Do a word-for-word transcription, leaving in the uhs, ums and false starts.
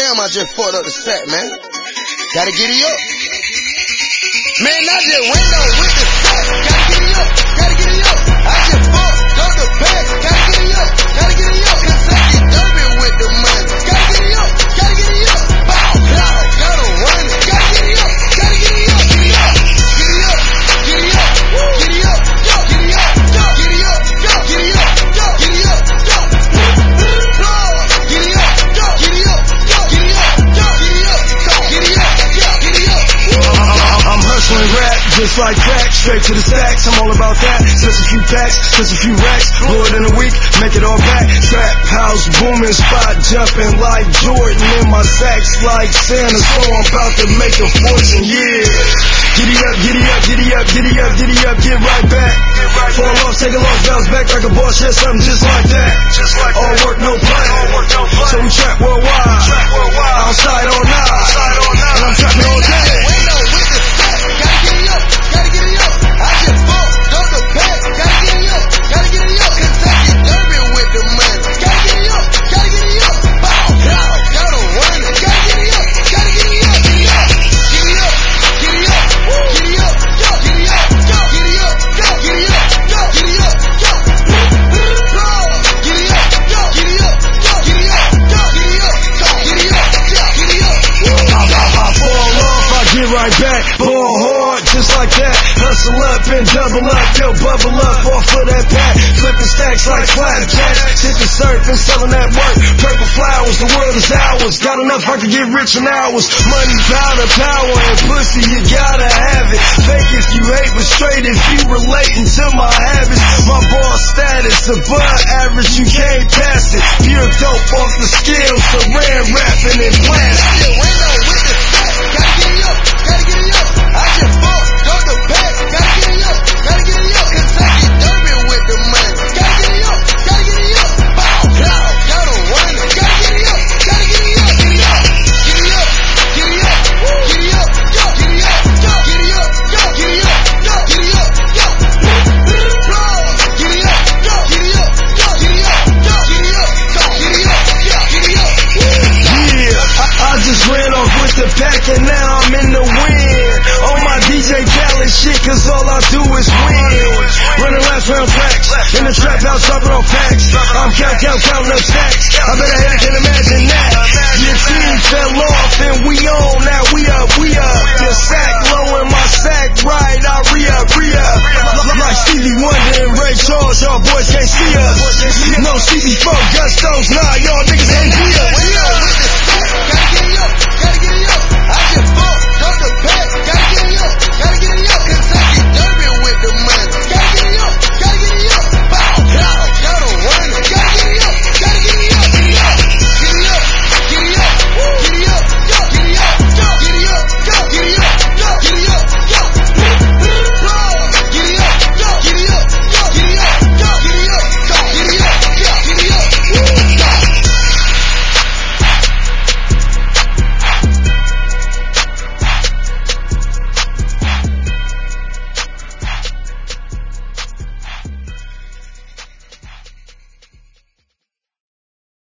damn, I just fucked up the sack, man. Gotta get it up. Man, I just went up with the sack. Gotta get it up, gotta get it up. I just fucked up the pack. Gotta get it up, gotta get it up. Kentucky Derby with the money. Gotta get it up, gotta get it up. Bow, bow, gotta run it. Gotta get it up, gotta get it up. Get it up, get it up, get it up, get it up, get it up, get it up, get it up, get it up, get it up. Just like crack, straight to the stacks, I'm all about that. Just a few packs, just a few racks, blow it in a week, make it all back. Trap house booming, spot jumping like Jordan in my sacks like Santa, so I'm about to make a fortune, yeah. Giddy up, giddy up, giddy up, giddy up, giddy up, get right back. Fall off, take a loss, bounce back like a boss, yeah, something just like that. All work, no play, so we trap worldwide, outside all night, and I'm trapping all day. Gotta get it up, I just fucked up the pack. Gotta get it up, gotta get it up. Kentucky Derby with the money. Gotta get it up, gotta get it up. Bow, bow, gotta run it. Gotta get it up, gotta get it up. Get it up, get it up, get it up, get it up, get it up, get it up, get it up, get it up, get it up, get it up, get it up, get it up, get it up, get it up. I fall off, I get right back, ball hard, just like that. Hustle up and double up, yo, bubble up off of that pack. Flipping stacks like flapjacks, hit the surf and selling that work. Purple flowers, the world is ours. Got enough, I can get rich in hours. Money, powder, power, and pussy, you gotta have it. Fake if you hate, but straight if you relating to my habits. My boss status above average, you can't pass it. Pure dope off the scales, so ran rapping and blasting. Gotta get it up, gotta get it up. I just fucked up the pack. Gotta get it up, gotta get it up. Kentucky Derby with the money. Gotta get it up, gotta get it up. Bow, bow, gotta run it. Gotta get it up, gotta get it up. Get it up, get it up, get it up, get it up, get it up, get it up, get it up, get it up, get it up, get it up, get it up, get it up, get it up. Yeah, I, I just ran off with the pack and now I'm in the wind. On my D J Khaled shit, cause all I do is win. Running laps round tracks, in the trap house dropping on packs. I'm count, count, counting up stacks. I bet a hater can imagine that. Your team fell off and we on, now we up, we up. Your sack low and my sack right, I re-up,